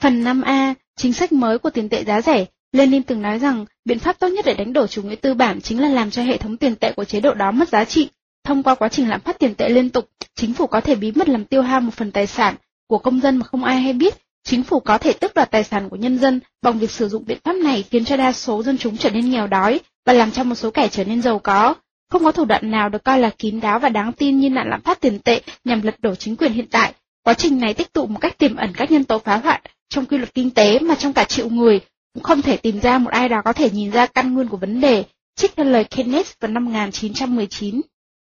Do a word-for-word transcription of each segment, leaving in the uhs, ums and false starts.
Phần năm A, chính sách mới của tiền tệ giá rẻ. Lenin từng nói rằng, biện pháp tốt nhất để đánh đổ chủ nghĩa tư bản chính là làm cho hệ thống tiền tệ của chế độ đó mất giá trị. Thông qua quá trình lạm phát tiền tệ liên tục, chính phủ có thể bí mật làm tiêu hao một phần tài sản của công dân mà không ai hay biết. Chính phủ có thể tước đoạt tài sản của nhân dân bằng việc sử dụng biện pháp này khiến cho đa số dân chúng trở nên nghèo đói và làm cho một số kẻ trở nên giàu có. Không có thủ đoạn nào được coi là kín đáo và đáng tin như nạn lạm phát tiền tệ nhằm lật đổ chính quyền hiện tại. Quá trình này tích tụ một cách tiềm ẩn các nhân tố phá hoại trong quy luật kinh tế mà trong cả triệu người cũng không thể tìm ra một ai đó có thể nhìn ra căn nguyên của vấn đề, trích theo lời Keynes vào năm một nghìn chín trăm mười chín.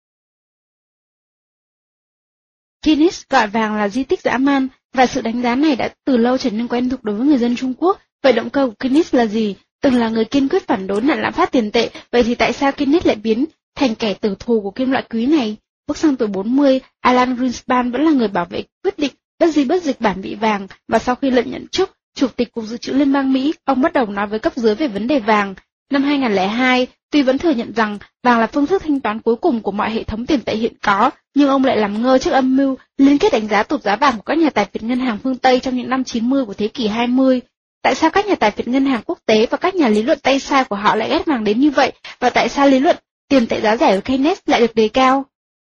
Keynes gọi vàng là di tích dã man, và sự đánh giá này đã từ lâu trở nên quen thuộc đối với người dân Trung Quốc. Vậy động cơ của Keynes là gì? Từng là người kiên quyết phản đối nạn lạm phát tiền tệ, vậy thì tại sao Keynes lại biến thành kẻ tử thù của kim loại quý này? Bước sang tuổi bốn mươi, Alan Greenspan vẫn là người bảo vệ quyết định bất di bất dịch bản vị vàng, và sau khi lên nhận chức Chủ tịch Cục Dự trữ Liên bang Mỹ, ông bắt đầu nói với cấp dưới về vấn đề vàng. Năm hai nghìn không trăm lẻ hai, tuy vẫn thừa nhận rằng vàng là phương thức thanh toán cuối cùng của mọi hệ thống tiền tệ hiện có, nhưng ông lại làm ngơ trước âm mưu liên kết đánh giá tụt giá vàng của các nhà tài phiệt ngân hàng phương Tây trong những năm chín mươi của thế kỷ hai mươi. Tại sao các nhà tài phiệt ngân hàng quốc tế và các nhà lý luận tay sai của họ lại ghét vàng đến như vậy, và tại sao lý luận tiền tệ giá rẻ của Keynes lại được đề cao?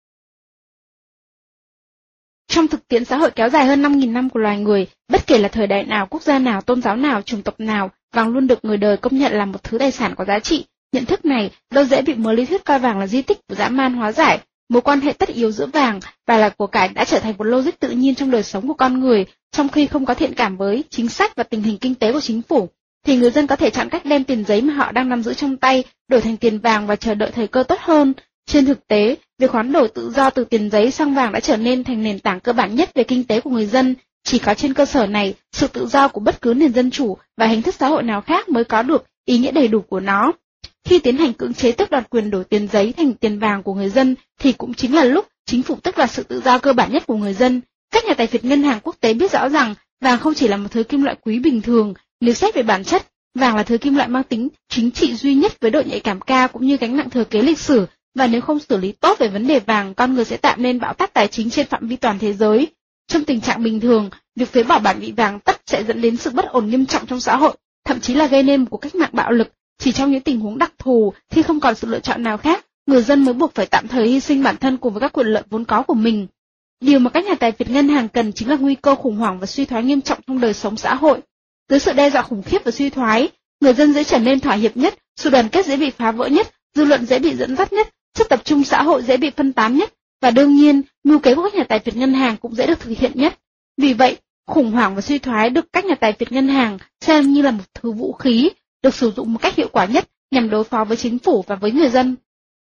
Trong thực tiễn xã hội kéo dài hơn năm nghìn năm của loài người, bất kể là thời đại nào, quốc gia nào, tôn giáo nào, chủng tộc nào, vàng luôn được người đời công nhận là một thứ tài sản có giá trị. Nhận thức này đâu dễ bị mớ lý thuyết coi vàng là di tích của dã man hóa giải. Mối quan hệ tất yếu giữa vàng và là của cải đã trở thành một logic tự nhiên trong đời sống của con người. Trong khi không có thiện cảm với chính sách và tình hình kinh tế của chính phủ, thì người dân có thể chọn cách đem tiền giấy mà họ đang nắm giữ trong tay đổi thành tiền vàng và chờ đợi thời cơ tốt hơn. Trên thực tế, việc hoán đổi tự do từ tiền giấy sang vàng đã trở nên thành nền tảng cơ bản nhất về kinh tế của người dân. Chỉ có trên cơ sở này, sự tự do của bất cứ nền dân chủ và hình thức xã hội nào khác mới có được ý nghĩa đầy đủ của nó. Khi tiến hành cưỡng chế tước đoạt quyền đổi tiền giấy thành tiền vàng của người dân, thì cũng chính là lúc chính phủ tước đoạt sự tự do cơ bản nhất của người dân. Các nhà tài phiệt ngân hàng quốc tế biết rõ rằng vàng không chỉ là một thứ kim loại quý bình thường. Nếu xét về bản chất, vàng là thứ kim loại mang tính chính trị duy nhất với độ nhạy cảm cao cũng như gánh nặng thừa kế lịch sử, và nếu không xử lý tốt về vấn đề vàng, con người sẽ tạo nên bão táp tài chính trên phạm vi toàn thế giới. Trong tình trạng bình thường, việc phế bỏ bản vị vàng tất sẽ dẫn đến sự bất ổn nghiêm trọng trong xã hội, thậm chí là gây nên một cuộc cách mạng bạo lực. Chỉ trong những tình huống đặc thù, khi không còn sự lựa chọn nào khác, người dân mới buộc phải tạm thời hy sinh bản thân cùng với các quyền lợi vốn có của mình. Điều mà các nhà tài phiệt ngân hàng cần chính là nguy cơ khủng hoảng và suy thoái nghiêm trọng trong đời sống xã hội. Dưới sự đe dọa khủng khiếp và suy thoái, người dân dễ trở nên thỏa hiệp nhất, sự đoàn kết dễ bị phá vỡ nhất, dư luận dễ bị dẫn dắt nhất, sức tập trung xã hội dễ bị phân tán nhất, và đương nhiên, mưu kế của các nhà tài phiệt ngân hàng cũng dễ được thực hiện nhất. Vì vậy, khủng hoảng và suy thoái được các nhà tài phiệt ngân hàng xem như là một thứ vũ khí, được sử dụng một cách hiệu quả nhất nhằm đối phó với chính phủ và với người dân.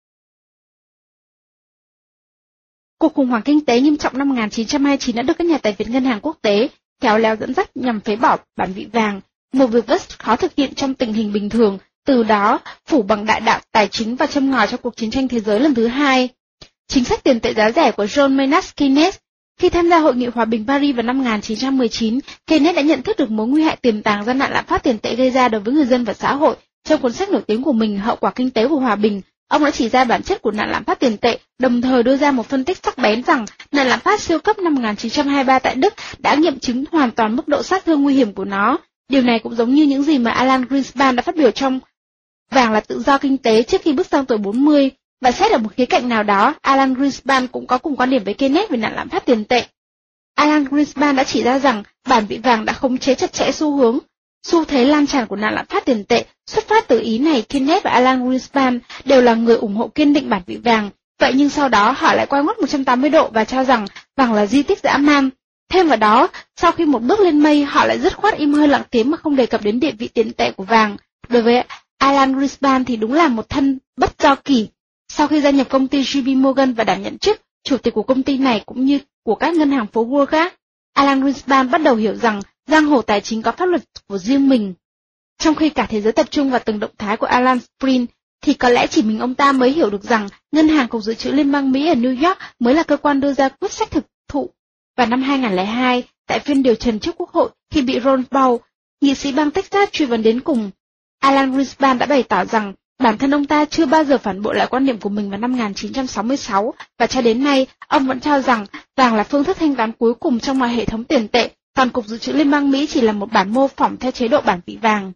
Cuộc khủng hoảng kinh tế nghiêm trọng năm một nghìn chín trăm hai mươi chín đã được các nhà tài phiệt ngân hàng quốc tế khéo léo dẫn dắt nhằm phế bỏ bản vị vàng, một việc rất khó thực hiện trong tình hình bình thường, từ đó phủ bằng đại đạo tài chính và châm ngòi cho cuộc chiến tranh thế giới lần thứ hai. Chính sách tiền tệ giá rẻ của John Maynard Keynes. Khi tham gia hội nghị hòa bình Paris vào năm một nghìn chín trăm mười chín, Keynes đã nhận thức được mối nguy hại tiềm tàng do nạn lạm phát tiền tệ gây ra đối với người dân và xã hội. Trong cuốn sách nổi tiếng của mình Hậu quả kinh tế của hòa bình, ông đã chỉ ra bản chất của nạn lạm phát tiền tệ, đồng thời đưa ra một phân tích sắc bén rằng nạn lạm phát siêu cấp năm một nghìn chín trăm hai mươi ba tại Đức đã nghiệm chứng hoàn toàn mức độ sát thương nguy hiểm của nó. Điều này cũng giống như những gì mà Alan Greenspan đã phát biểu trong Vàng là tự do kinh tế trước khi bước sang tuổi bốn mươi, và xét ở một khía cạnh nào đó, Alan Greenspan cũng có cùng quan điểm với Keynes về nạn lạm phát tiền tệ. Alan Greenspan đã chỉ ra rằng bản vị vàng đã khống chế chặt chẽ xu hướng, xu thế lan tràn của nạn lạm phát tiền tệ. Xuất phát từ ý này, Keynes và Alan Greenspan đều là người ủng hộ kiên định bản vị vàng. Vậy nhưng sau đó họ lại quay ngoắt một trăm tám mươi độ và cho rằng vàng là di tích dã man. Thêm vào đó, sau khi một bước lên mây, họ lại dứt khoát im hơi lặng tiếng mà không đề cập đến địa vị tiền tệ của vàng. Đối với Alan Greenspan thì đúng là một thân bất do kỷ. Sau khi gia nhập công ty J P Morgan và đảm nhận chức chủ tịch của công ty này cũng như của các ngân hàng phố Wall khác, Alan Greenspan bắt đầu hiểu rằng giang hồ tài chính có pháp luật của riêng mình. Trong khi cả thế giới tập trung vào từng động thái của Alan Spring, thì có lẽ chỉ mình ông ta mới hiểu được rằng Ngân hàng Cục Dự trữ Liên bang Mỹ ở New York mới là cơ quan đưa ra quyết sách thực thụ. Vào năm hai nghìn không trăm lẻ hai, tại phiên điều trần trước Quốc hội khi bị Ron Paul, nghị sĩ bang Texas truy vấn đến cùng, Alan Greenspan đã bày tỏ rằng bản thân ông ta chưa bao giờ phản bội lại quan điểm của mình vào năm một nghìn chín trăm sáu mươi sáu, và cho đến nay, ông vẫn cho rằng vàng là phương thức thanh toán cuối cùng trong mọi hệ thống tiền tệ, còn Cục Dự trữ Liên bang Mỹ chỉ là một bản mô phỏng theo chế độ bản vị vàng.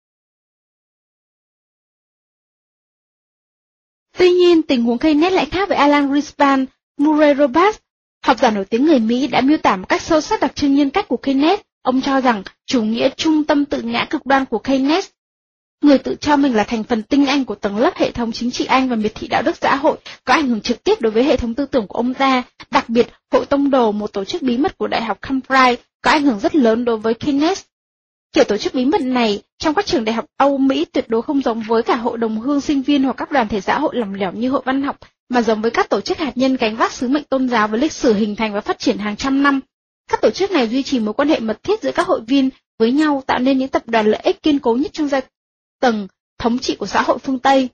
Tuy nhiên, tình huống Keynes lại khác với Alan Greenspan. Murray Roberts, học giả nổi tiếng người Mỹ, đã miêu tả một cách sâu sắc đặc trưng nhân cách của Keynes. Ông cho rằng chủ nghĩa trung tâm tự ngã cực đoan của Keynes, người tự cho mình là thành phần tinh anh của tầng lớp hệ thống chính trị Anh và miệt thị đạo đức xã hội, có ảnh hưởng trực tiếp đối với hệ thống tư tưởng của ông ta. Đặc biệt, Hội Tông Đồ, một tổ chức bí mật của Đại học Cambridge, có ảnh hưởng rất lớn đối với Keynes. Kiểu tổ chức bí mật này trong các trường đại học Âu Mỹ tuyệt đối không giống với cả hội đồng hương sinh viên hoặc các đoàn thể xã hội lỏng lẻo như hội văn học, mà giống với các tổ chức hạt nhân gánh vác sứ mệnh tôn giáo với lịch sử hình thành và phát triển hàng trăm năm. Các tổ chức này duy trì mối quan hệ mật thiết giữa các hội viên với nhau, tạo nên những tập đoàn lợi ích kiên cố nhất trong giai tầng thống trị của xã hội phương Tây.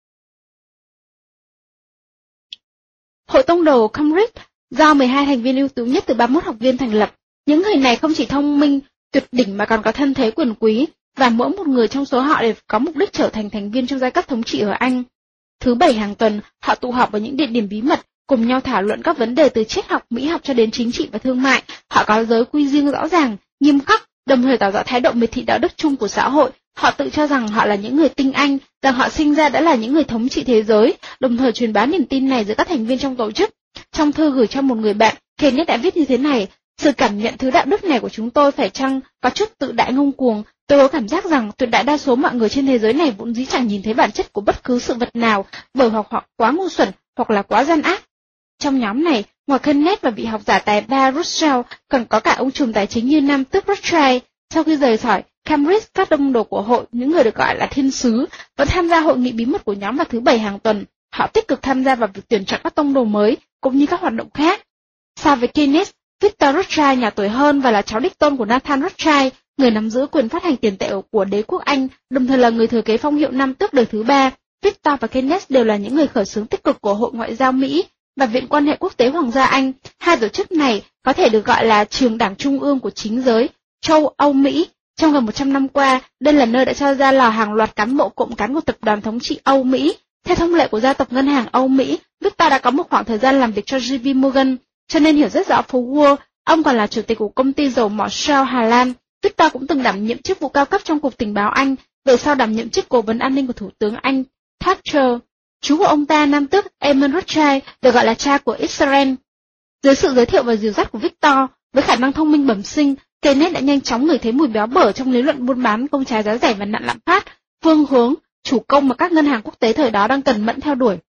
Hội Tông Đồ Cambridge do mười hai thành viên ưu tú nhất từ ba mươi mốt học viên thành lập. Những người này không chỉ thông minh, tuyệt đỉnh mà còn có thân thế quyền quý, và mỗi một người trong số họ đều có mục đích trở thành thành viên trong giai cấp thống trị ở Anh. Thứ bảy hàng tuần, họ tụ họp ở những địa điểm bí mật, cùng nhau thảo luận các vấn đề từ triết học, mỹ học cho đến chính trị và thương mại. Họ có giới quy riêng rõ ràng, nghiêm khắc, đồng thời tỏ rõ thái độ miệt thị đạo đức chung của xã hội. Họ tự cho rằng họ là những người tinh anh, rằng họ sinh ra đã là những người thống trị thế giới, đồng thời truyền bá niềm tin này giữa các thành viên trong tổ chức. Trong thư gửi cho một người bạn, Keynes đã viết như thế này: sự cảm nhận thứ đạo đức này của chúng tôi phải chăng có chút tự đại ngông cuồng. Tôi có cảm giác rằng tuyệt đại đa số mọi người trên thế giới này vốn dĩ chẳng nhìn thấy bản chất của bất cứ sự vật nào, bởi hoặc họ quá ngu xuẩn hoặc là quá gian ác. Trong nhóm này, ngoài Keynes và vị học giả tài ba Rothschild, còn có cả ông trùm tài chính như Nam tước Rothschild. Sau khi rời khỏi Cambridge, các tông đồ của hội, những người được gọi là thiên sứ, vẫn tham gia hội nghị bí mật của nhóm vào thứ bảy hàng tuần. Họ tích cực tham gia vào việc tuyển chọn các tông đồ mới, cũng như các hoạt động khác. So với Keynes, Victor Rothschild nhỏ tuổi hơn và là cháu đích tôn của Nathan Rothschild, người nắm giữ quyền phát hành tiền tệ của đế quốc Anh, đồng thời là người thừa kế phong hiệu Nam tước đời thứ ba. Victor và Keynes đều là những người khởi xướng tích cực của Hội Ngoại giao Mỹ và Viện Quan hệ Quốc tế Hoàng gia Anh. Hai tổ chức này có thể được gọi là trường đảng trung ương của chính giới châu Âu Mỹ. Trong gần một trăm năm qua, đây là nơi đã cho ra lò hàng loạt cán bộ cộng cán của tập đoàn thống trị Âu Mỹ. Theo thông lệ của gia tộc ngân hàng Âu Mỹ, Victor đã có một khoảng thời gian làm việc cho J P Morgan, cho nên hiểu rất rõ phố Wall. Ông còn là chủ tịch của công ty dầu mỏ Shell Hà Lan. Victor cũng từng đảm nhiệm chức vụ cao cấp trong Cục Tình báo Anh, về sau đảm nhiệm chức cố vấn an ninh của Thủ tướng Anh Thatcher. Chú của ông ta, Nam tước Edmund Rothschild, được gọi là cha của Israel. Dưới sự giới thiệu và dìu dắt của Victor, với khả năng thông minh bẩm sinh, Keynes đã nhanh chóng ngửi thấy mùi béo bở trong lý luận buôn bán, công trái giá rẻ và nạn lạm phát, phương hướng chủ công mà các ngân hàng quốc tế thời đó đang cần mẫn theo đuổi.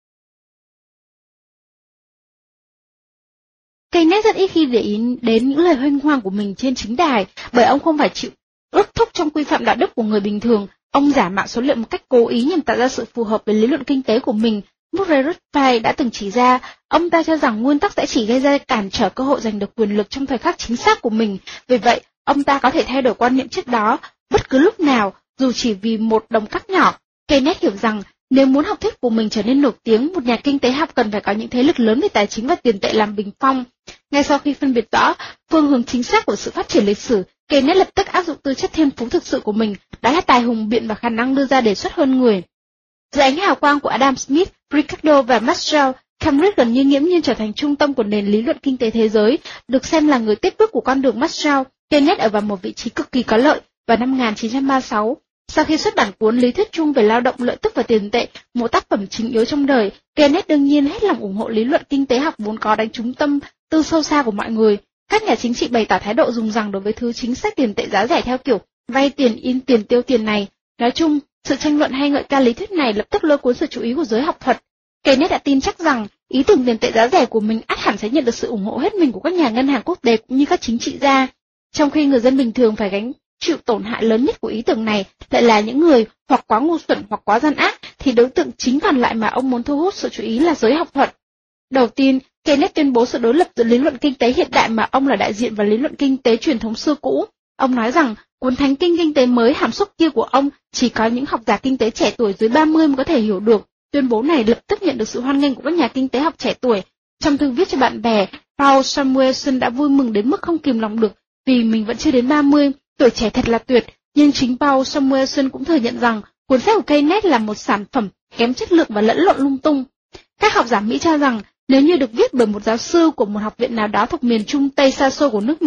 Keynes rất ít khi để ý đến những lời huênh hoang của mình trên chính đài, bởi ông không phải chịu ước thúc trong quy phạm đạo đức của người bình thường. Ông giả mạo số liệu một cách cố ý nhằm tạo ra sự phù hợp với lý luận kinh tế của mình. Murray Rothbard đã từng chỉ ra, ông ta cho rằng nguyên tắc sẽ chỉ gây ra cản trở cơ hội giành được quyền lực trong thời khắc chính xác của mình. Vì vậy, ông ta có thể thay đổi quan niệm trước đó bất cứ lúc nào, dù chỉ vì một đồng cắt nhỏ. Keynes hiểu rằng, nếu muốn học thuyết của mình trở nên nổi tiếng, một nhà kinh tế học cần phải có những thế lực lớn về tài chính và tiền tệ làm bình phong. Ngay sau khi phân biệt rõ phương hướng chính xác của sự phát triển lịch sử, Keynes lập tức áp dụng tư chất thiên phú thực sự của mình, đó là tài hùng biện và khả năng đưa ra đề xuất hơn người. Dưới ánh hào quang của Adam Smith, Ricardo và Maxwell, Cambridge gần như nghiễm nhiên trở thành trung tâm của nền lý luận kinh tế thế giới, được xem là người tiếp bước của con đường Maxwell. Keynes ở vào một vị trí cực kỳ có lợi vào năm một nghìn chín trăm ba mươi sáu. Sau khi xuất bản cuốn Lý thuyết chung về lao động, lợi tức và tiền tệ, một tác phẩm chính yếu trong đời, Keynes đương nhiên hết lòng ủng hộ lý luận kinh tế học vốn có đánh trúng tâm tư sâu xa của mọi người. Các nhà chính trị bày tỏ thái độ dùng rằng đối với thứ chính sách tiền tệ giá rẻ theo kiểu vay tiền in tiền tiêu tiền này. Nói chung, sự tranh luận hay ngợi ca lý thuyết này lập tức lôi cuốn sự chú ý của giới học thuật. Keynes đã tin chắc rằng ý tưởng tiền tệ giá rẻ của mình ắt hẳn sẽ nhận được sự ủng hộ hết mình của các nhà ngân hàng quốc tế cũng như các chính trị gia, trong khi người dân bình thường phải gánh chịu tổn hại lớn nhất của ý tưởng này lại là những người hoặc quá ngu xuẩn hoặc quá gian ác, thì đối tượng chính còn lại mà ông muốn thu hút sự chú ý là giới học thuật. Đầu tiên, Keynes tuyên bố sự đối lập giữa lý luận kinh tế hiện đại mà ông là đại diện và lý luận kinh tế truyền thống xưa cũ. Ông nói rằng cuốn Thánh kinh kinh tế mới hàm xúc kia của ông chỉ có những học giả kinh tế trẻ tuổi dưới ba mươi mới có thể hiểu được. Tuyên bố này lập tức nhận được sự hoan nghênh của các nhà kinh tế học trẻ tuổi. Trong thư viết cho bạn bè, Paul Samuelson đã vui mừng đến mức không kìm lòng được vì mình vẫn chưa đến ba mươi, tuổi trẻ thật là tuyệt. Nhưng chính Paul Samuelson cũng thừa nhận rằng cuốn sách của Keynes là một sản phẩm kém chất lượng và lẫn lộn lung tung. Các học giả Mỹ cho rằng nếu như được viết bởi một giáo sư của một học viện nào đó thuộc miền Trung Tây xa xôi của nước Mỹ,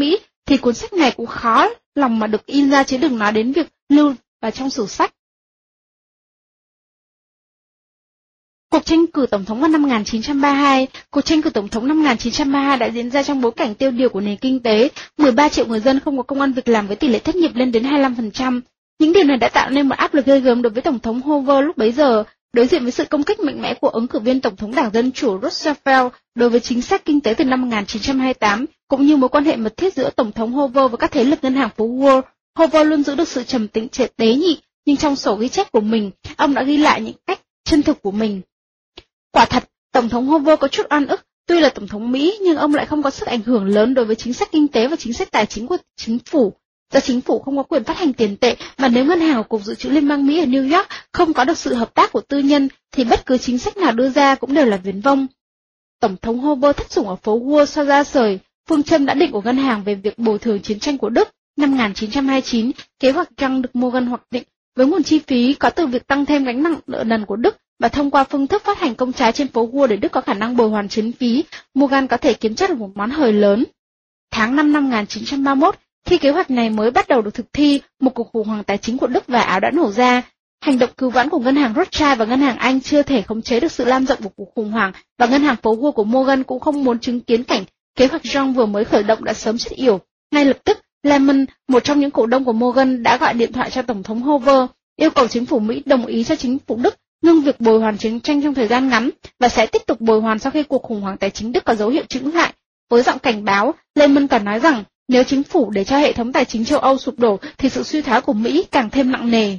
thì cuốn sách này cũng khó lòng mà được in ra, chứ đừng nói đến việc lưu vào trong sử sách. Cuộc tranh cử tổng thống vào năm một nghìn chín trăm ba mươi hai. Cuộc tranh cử tổng thống năm một nghìn chín trăm ba mươi hai đã diễn ra trong bối cảnh tiêu điều của nền kinh tế, mười ba triệu người dân không có công ăn việc làm với tỷ lệ thất nghiệp lên đến hai mươi lăm phần trăm. Những điều này đã tạo nên một áp lực ghê gớm đối với Tổng thống Hoover lúc bấy giờ, đối diện với sự công kích mạnh mẽ của ứng cử viên Tổng thống Đảng Dân Chủ Roosevelt đối với chính sách kinh tế từ năm một nghìn chín trăm hai mươi tám, cũng như mối quan hệ mật thiết giữa Tổng thống Hoover và các thế lực ngân hàng phố Wall. Hoover luôn giữ được sự trầm tĩnh tế nhị, nhưng trong sổ ghi chép của mình, ông đã ghi lại những cách chân thực của mình. Quả thật, Tổng thống Hoover có chút oan ức, tuy là Tổng thống Mỹ nhưng ông lại không có sức ảnh hưởng lớn đối với chính sách kinh tế và chính sách tài chính của chính phủ. Do chính phủ không có quyền phát hành tiền tệ, mà nếu ngân hàng của Cục Dự trữ Liên bang Mỹ ở New York không có được sự hợp tác của tư nhân, thì bất cứ chính sách nào đưa ra cũng đều là viển vông. Tổng thống Hoover thất sủng ở phố Wall sau ra sời, phương châm đã định của ngân hàng về việc bồi thường chiến tranh của Đức. Năm một nghìn chín trăm hai mươi chín, kế hoạch Young được Morgan hoạch định, với nguồn chi phí có từ việc tăng thêm gánh nặng nợ nần của Đức và thông qua phương thức phát hành công trái trên phố Wall để Đức có khả năng bồi hoàn chiến phí, Morgan có thể kiếm chắc được một món hời lớn. Tháng năm năm một nghìn chín trăm ba mươi mốt, khi kế hoạch này mới bắt đầu được thực thi, một cuộc khủng hoảng tài chính của Đức và Áo đã nổ ra. Hành động cứu vãn của ngân hàng Rothschild và ngân hàng Anh chưa thể khống chế được sự lan rộng của cuộc khủng hoảng, và ngân hàng phố Wall của Morgan cũng không muốn chứng kiến cảnh kế hoạch Young vừa mới khởi động đã sớm chết yểu. Ngay lập tức, Lehman, một trong những cổ đông của Morgan, đã gọi điện thoại cho Tổng thống Hoover, yêu cầu chính phủ Mỹ đồng ý cho chính phủ Đức ngưng việc bồi hoàn chiến tranh trong thời gian ngắn và sẽ tiếp tục bồi hoàn sau khi cuộc khủng hoảng tài chính Đức có dấu hiệu chững lại. Với giọng cảnh báo, Lehman còn nói rằng nếu chính phủ để cho hệ thống tài chính châu Âu sụp đổ thì sự suy thoái của Mỹ càng thêm nặng nề.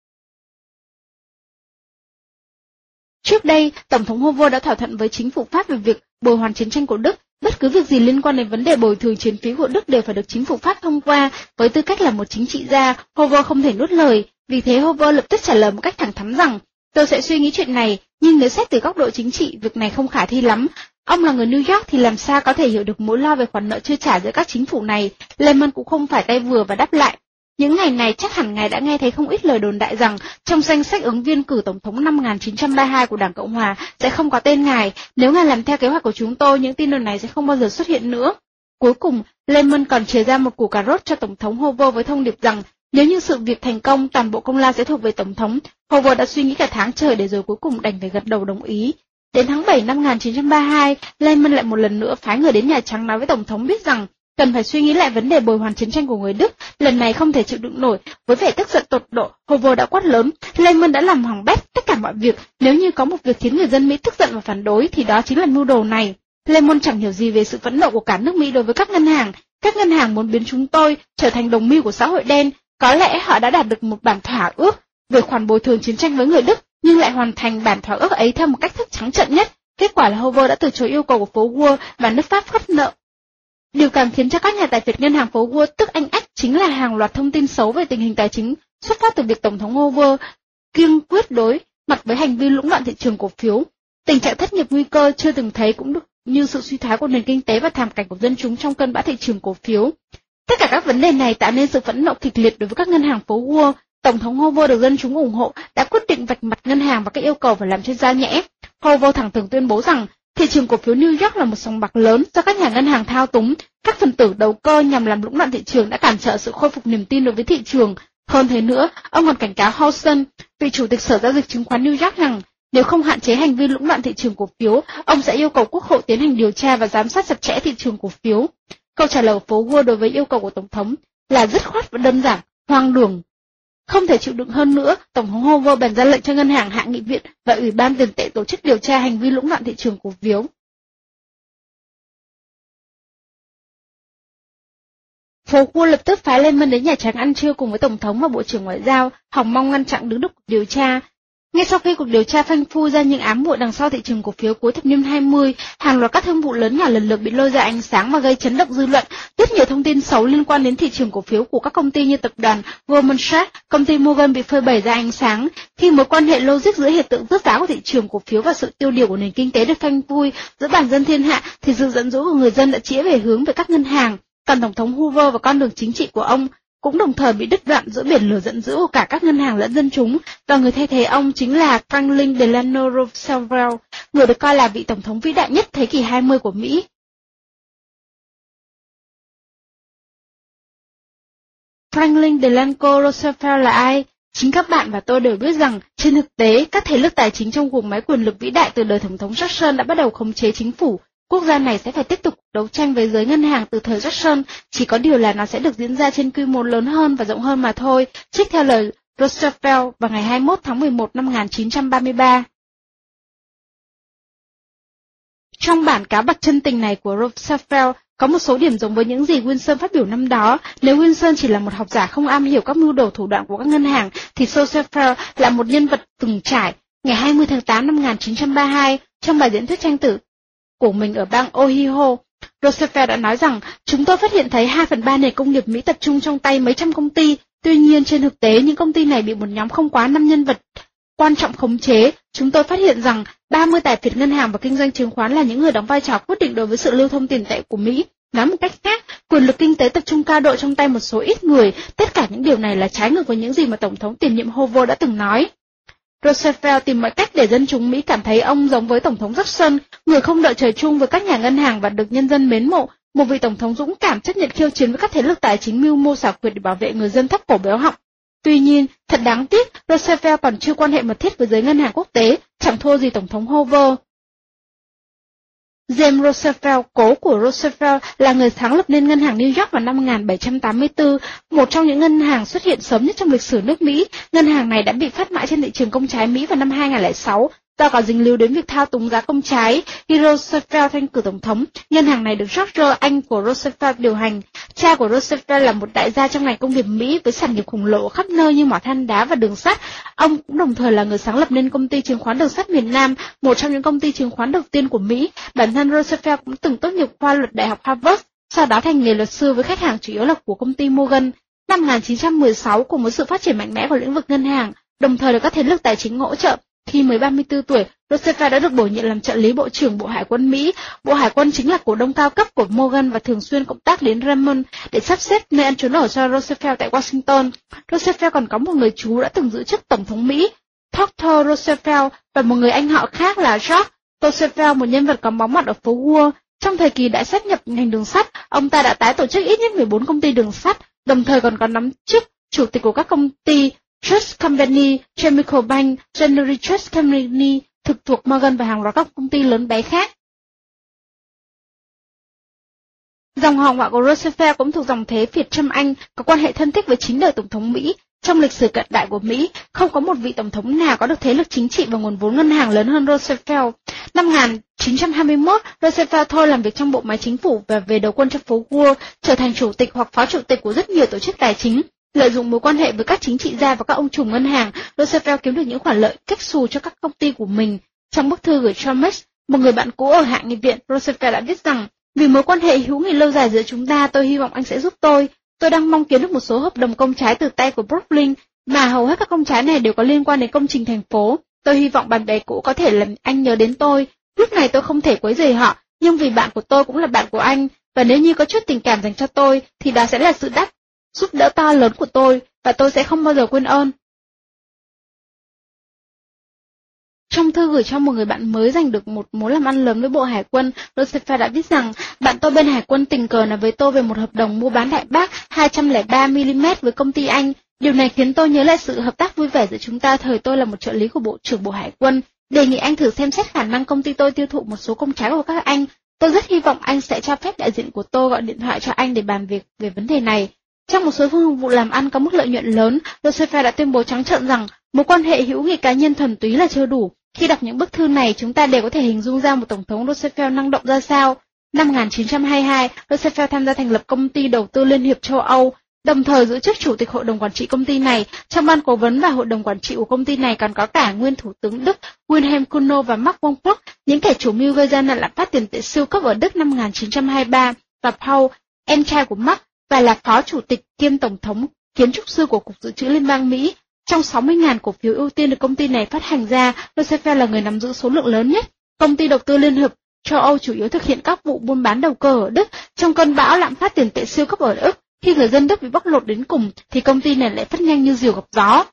Trước đây, Tổng thống Hoover đã thỏa thuận với chính phủ Pháp về việc bồi hoàn chiến tranh của Đức. Bất cứ việc gì liên quan đến vấn đề bồi thường chiến phí của Đức đều phải được chính phủ Pháp thông qua. Với tư cách là một chính trị gia, Hoover không thể nuốt lời. Vì thế Hoover lập tức trả lời một cách thẳng thắn rằng, tôi sẽ suy nghĩ chuyện này, nhưng nếu xét từ góc độ chính trị, việc này không khả thi lắm. Ông là người New York thì làm sao có thể hiểu được mối lo về khoản nợ chưa trả giữa các chính phủ này. Lehman cũng không phải tay vừa và đáp lại. Những ngày này chắc hẳn ngài đã nghe thấy không ít lời đồn đại rằng trong danh sách ứng viên cử tổng thống năm một nghìn chín trăm ba mươi hai của Đảng Cộng Hòa sẽ không có tên ngài. Nếu ngài làm theo kế hoạch của chúng tôi, những tin đồn này sẽ không bao giờ xuất hiện nữa. Cuối cùng, Lehman còn chia ra một củ cà rốt cho Tổng thống Hoover với thông điệp rằng nếu như sự việc thành công, toàn bộ công lao sẽ thuộc về Tổng thống. Hoover đã suy nghĩ cả tháng trời để rồi cuối cùng đành phải gật đầu đồng ý. Đến tháng bảy năm một nghìn chín trăm ba mươi hai, Lehman lại một lần nữa phái người đến Nhà Trắng nói với Tổng thống biết rằng cần phải suy nghĩ lại vấn đề bồi hoàn chiến tranh của người Đức, lần này không thể chịu đựng nổi. Với vẻ tức giận tột độ, Hoover đã quát lớn, Lehman đã làm hỏng bét tất cả mọi việc, nếu như có một việc khiến người dân Mỹ tức giận và phản đối thì đó chính là mưu đồ này. Lehman chẳng hiểu gì về sự phẫn nộ của cả nước Mỹ đối với các ngân hàng. Các ngân hàng muốn biến chúng tôi trở thành đồng mưu của xã hội đen. Có lẽ họ đã đạt được một bản thỏa ước về khoản bồi thường chiến tranh với người Đức, nhưng lại hoàn thành bản thỏa ước ấy theo một cách thức trắng trợn nhất. Kết quả là Hoover đã từ chối yêu cầu của phố Wall và nước Pháp khất nợ. Điều càng khiến cho các nhà tài phiệt ngân hàng phố Wall tức anh ách chính là hàng loạt thông tin xấu về tình hình tài chính xuất phát từ việc Tổng thống Hoover kiên quyết đối mặt với hành vi lũng đoạn thị trường cổ phiếu. Tình trạng thất nghiệp nguy cơ chưa từng thấy cũng được như sự suy thoái của nền kinh tế và thảm cảnh của dân chúng trong cơn bão thị trường cổ phiếu. Tất cả các vấn đề này tạo nên sự phẫn nộ kịch liệt đối với các ngân hàng phố Wall. Tổng thống Hoover được dân chúng ủng hộ đã quyết định vạch mặt ngân hàng và các yêu cầu phải làm cho ra nhẽ. Hoover thẳng thừng tuyên bố rằng thị trường cổ phiếu New York là một sòng bạc lớn do các nhà ngân hàng thao túng. Các phần tử đầu cơ nhằm làm lũng đoạn thị trường đã cản trở sự khôi phục niềm tin đối với thị trường. Hơn thế nữa, ông còn cảnh cáo Housen, vị chủ tịch Sở giao dịch chứng khoán New York rằng nếu không hạn chế hành vi lũng đoạn thị trường cổ phiếu, ông sẽ yêu cầu Quốc hội tiến hành điều tra và giám sát chặt chẽ thị trường cổ phiếu. Câu trả lời của phố Wall đối với yêu cầu của Tổng thống là dứt khoát và đơn giản, hoang đường. Không thể chịu đựng hơn nữa, Tổng thống Hoover bèn ra lệnh cho ngân hàng Hạ nghị viện và Ủy ban tiền tệ tổ chức điều tra hành vi lũng đoạn thị trường cổ phiếu. Phố Wall lập tức phái Lehman đến Nhà Trắng ăn trưa cùng với Tổng thống và Bộ trưởng Ngoại giao, hòng mong ngăn chặn đứng được cuộc điều tra. Ngay sau khi cuộc điều tra phanh phui ra những ám muội đằng sau thị trường cổ phiếu cuối thập niên hai mươi, hàng loạt các thương vụ lớn nhỏ lần lượt bị lôi ra ánh sáng và gây chấn động dư luận. Rất nhiều thông tin xấu liên quan đến thị trường cổ phiếu của các công ty như tập đoàn Goldman Sachs, công ty Morgan bị phơi bày ra ánh sáng. Khi mối quan hệ logic giữa hiện tượng rớt giá của thị trường cổ phiếu và sự tiêu điều của nền kinh tế được phanh phui giữa bản dân thiên hạ, thì sự giận dữ của người dân đã chĩa về hướng về các ngân hàng. Còn Tổng thống Hoover và con đường chính trị của ông cũng đồng thời bị đứt đoạn giữa biển lửa giận dữ của cả các ngân hàng lẫn dân chúng, và người thay thế ông chính là Franklin Delano Roosevelt, người được coi là vị tổng thống vĩ đại nhất thế kỷ hai mươi của Mỹ. Franklin Delano Roosevelt là ai? Chính các bạn và tôi đều biết rằng, trên thực tế, các thế lực tài chính trong guồng máy quyền lực vĩ đại từ đời Tổng thống Jackson đã bắt đầu khống chế chính phủ. Quốc gia này sẽ phải tiếp tục đấu tranh với giới ngân hàng từ thời Jackson, chỉ có điều là nó sẽ được diễn ra trên quy mô lớn hơn và rộng hơn mà thôi, trích theo lời Roosevelt vào ngày hai mươi mốt tháng mười một năm một nghìn chín trăm ba mươi ba. Trong bản cáo bạch chân tình này của Roosevelt, có một số điểm giống với những gì Wilson phát biểu năm đó. Nếu Wilson chỉ là một học giả không am hiểu các mưu đồ thủ đoạn của các ngân hàng, thì Roosevelt là một nhân vật từng trải. Ngày hai mươi tháng tám năm một nghìn chín trăm ba mươi hai, trong bài diễn thuyết tranh tử của mình ở bang Ohio, Roosevelt đã nói rằng, chúng tôi phát hiện thấy hai phần ba nền công nghiệp Mỹ tập trung trong tay mấy trăm công ty. Tuy nhiên, trên thực tế, những công ty này bị một nhóm không quá năm nhân vật quan trọng khống chế. Chúng tôi phát hiện rằng ba mươi tài phiệt ngân hàng và kinh doanh chứng khoán là những người đóng vai trò quyết định đối với sự lưu thông tiền tệ của Mỹ. Nói một cách khác, quyền lực kinh tế tập trung cao độ trong tay một số ít người. Tất cả những điều này là trái ngược với những gì mà Tổng thống tiền nhiệm Hoover đã từng nói. Roosevelt tìm mọi cách để dân chúng Mỹ cảm thấy ông giống với Tổng thống Jackson, người không đợi trời chung với các nhà ngân hàng và được nhân dân mến mộ, một vị Tổng thống dũng cảm chấp nhận khiêu chiến với các thế lực tài chính mưu mô xảo quyệt để bảo vệ người dân thấp cổ béo họng. Tuy nhiên, thật đáng tiếc, Roosevelt còn chưa quan hệ mật thiết với giới ngân hàng quốc tế, chẳng thua gì Tổng thống Hoover. James Roosevelt, cố của Roosevelt, là người sáng lập nên ngân hàng New York vào năm một nghìn bảy trăm tám mươi tư, một trong những ngân hàng xuất hiện sớm nhất trong lịch sử nước Mỹ. Ngân hàng này đã bị phát mại trên thị trường công trái Mỹ vào năm hai nghìn không trăm lẻ sáu, do có dính líu đến việc thao túng giá công trái. Khi Roosevelt tranh cử tổng thống, ngân hàng này được George, anh của Roosevelt điều hành. Cha của Roosevelt là một đại gia trong ngành công nghiệp Mỹ với sản nghiệp khổng lồ khắp nơi như mỏ than đá và đường sắt. Ông cũng đồng thời là người sáng lập nên công ty chứng khoán đường sắt miền Nam, một trong những công ty chứng khoán đầu tiên của Mỹ. Bản thân Roosevelt cũng từng tốt nghiệp khoa luật Đại học Harvard, sau đó thành nghề luật sư với khách hàng chủ yếu là của công ty Morgan. Năm một nghìn chín trăm mười sáu, cùng với sự phát triển mạnh mẽ của lĩnh vực ngân hàng, đồng thời được các thế lực tài chính hỗ trợ, khi mới ba mươi tư tuổi, Roosevelt đã được bổ nhiệm làm trợ lý Bộ trưởng Bộ Hải quân Mỹ. Bộ Hải quân chính là cổ đông cao cấp của Morgan và thường xuyên cộng tác đến Raymond để sắp xếp nơi ăn trốn ở cho Roosevelt tại Washington. Roosevelt còn có một người chú đã từng giữ chức Tổng thống Mỹ, Theodore Roosevelt, và một người anh họ khác là George Roosevelt, một nhân vật có bóng mặt ở phố Wall. Trong thời kỳ đại sát nhập ngành đường sắt, ông ta đã tái tổ chức ít nhất mười bốn công ty đường sắt, đồng thời còn có nắm chức chủ tịch của các công ty Trust Company, Chemical Bank, General Trust Company, thực thuộc Morgan và hàng loạt các công ty lớn bé khác. Dòng họ ngoại của Roosevelt cũng thuộc dòng thế Việt Trâm Anh, có quan hệ thân thích với chín đời Tổng thống Mỹ. Trong lịch sử cận đại của Mỹ, không có một vị Tổng thống nào có được thế lực chính trị và nguồn vốn ngân hàng lớn hơn Roosevelt. Năm một nghìn chín trăm hai mươi mốt, Roosevelt thôi làm việc trong bộ máy chính phủ và về đầu quân cho phố Wall, trở thành chủ tịch hoặc phó chủ tịch của rất nhiều tổ chức tài chính. Lợi dụng mối quan hệ với các chính trị gia và các ông trùm ngân hàng, Roosevelt kiếm được những khoản lợi cách xù cho các công ty của mình. Trong bức thư gửi cho Max, một người bạn cũ ở Hạ nghị viện, Roosevelt đã viết rằng, vì mối quan hệ hữu nghị lâu dài giữa chúng ta, tôi hy vọng anh sẽ giúp tôi. Tôi đang mong kiếm được một số hợp đồng công trái từ tay của Brooklyn, mà hầu hết các công trái này đều có liên quan đến công trình thành phố. Tôi hy vọng bạn bè cũ có thể làm anh nhớ đến tôi. Lúc này tôi không thể quấy rầy họ, nhưng vì bạn của tôi cũng là bạn của anh, và nếu như có chút tình cảm dành cho tôi, thì đó sẽ là sự đáp giúp đỡ to lớn của tôi, và tôi sẽ không bao giờ quên ơn. Trong thư gửi cho một người bạn mới giành được một mối làm ăn lớn với Bộ Hải quân, Roosevelt đã viết rằng, bạn tôi bên Hải quân tình cờ nói với tôi về một hợp đồng mua bán đại bác hai trăm lẻ ba mi-li-mét với công ty Anh. Điều này khiến tôi nhớ lại sự hợp tác vui vẻ giữa chúng ta thời tôi là một trợ lý của Bộ trưởng Bộ Hải quân. Đề nghị anh thử xem xét khả năng công ty tôi tiêu thụ một số công trái của các anh. Tôi rất hy vọng anh sẽ cho phép đại diện của tôi gọi điện thoại cho anh để bàn việc về vấn đề này. Trong một số phương vụ làm ăn có mức lợi nhuận lớn, Roosevelt đã tuyên bố trắng trợn rằng mối quan hệ hữu nghị cá nhân thuần túy là chưa đủ. Khi đọc những bức thư này, chúng ta đều có thể hình dung ra một tổng thống Roosevelt năng động ra sao. Năm một nghìn chín trăm hai mươi hai, Roosevelt tham gia thành lập công ty đầu tư Liên hiệp châu Âu, đồng thời giữ chức chủ tịch hội đồng quản trị công ty này. Trong ban cố vấn và hội đồng quản trị của công ty này còn có cả nguyên thủ tướng Đức Wilhelm Kuno và Max von Praag, những kẻ chủ mưu gây ra nạn lạm phát tiền tệ siêu cấp ở Đức năm một nghìn chín trăm hai mươi ba, và Paul, em trai của Max, và là phó chủ tịch kiêm tổng thống kiến trúc sư của Cục Dự trữ Liên bang Mỹ. Trong sáu mươi nghìn cổ phiếu ưu tiên được công ty này phát hành ra, Roosevelt là người nắm giữ số lượng lớn nhất. Công ty đầu tư Liên hiệp châu Âu chủ yếu thực hiện các vụ buôn bán đầu cơ ở Đức. Trong cơn bão lạm phát tiền tệ siêu cấp ở Đức, khi người dân Đức bị bóc lột đến cùng, thì công ty này lại phát nhanh như diều gặp gió.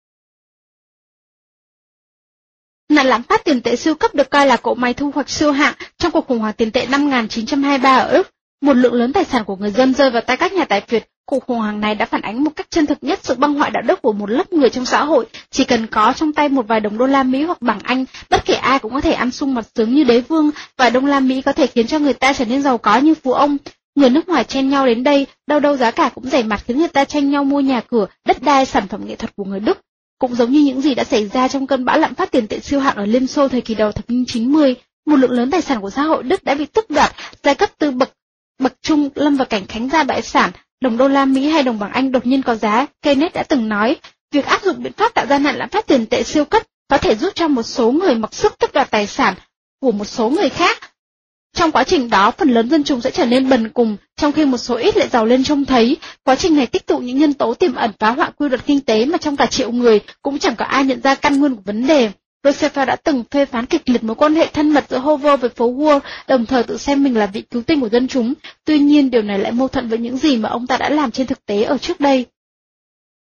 Nạn lạm phát tiền tệ siêu cấp được coi là cỗ máy thu hoạch siêu hạng trong cuộc khủng hoảng tiền tệ năm một nghìn chín trăm hai mươi ba ở Đức. Một lượng lớn tài sản của người dân rơi vào tay các nhà tài phiệt. Cuộc khủng hoảng này đã phản ánh một cách chân thực nhất sự băng hoại đạo đức của một lớp người trong xã hội. Chỉ cần có trong tay một vài đồng đô la Mỹ hoặc bảng Anh, bất kể ai cũng có thể ăn sung mặc sướng như đế vương. Vài đô la Mỹ có thể khiến cho người ta trở nên giàu có như phú ông. Người nước ngoài chen nhau đến đây, đâu đâu giá cả cũng rẻ mạt khiến người ta tranh nhau mua nhà cửa, đất đai, sản phẩm nghệ thuật của người Đức. Cũng giống như những gì đã xảy ra trong cơn bão lạm phát tiền tệ siêu hạng ở Liên Xô thời kỳ đầu thập niên chín mươi, một lượng lớn tài sản của xã hội Đức đã bị tước đoạt, giai cấp tư bậc bậc trung lâm vào cảnh khánh gia bại sản. Đồng đô la Mỹ hay đồng bảng Anh đột nhiên có giá. Keynes đã từng nói, việc áp dụng biện pháp tạo ra nạn lạm phát tiền tệ siêu cấp có thể giúp cho một số người mặc sức tước đoạt tài sản của một số người khác. Trong quá trình đó, phần lớn dân chúng sẽ trở nên bần cùng, trong khi một số ít lại giàu lên trông thấy. Quá trình này tích tụ những nhân tố tiềm ẩn phá hoại quy luật kinh tế mà trong cả triệu người cũng chẳng có ai nhận ra căn nguyên của vấn đề. Roosevelt đã từng phê phán kịch liệt mối quan hệ thân mật giữa Hoover với phố Wall, đồng thời tự xem mình là vị cứu tinh của dân chúng. Tuy nhiên, điều này lại mâu thuẫn với những gì mà ông ta đã làm trên thực tế ở trước đây.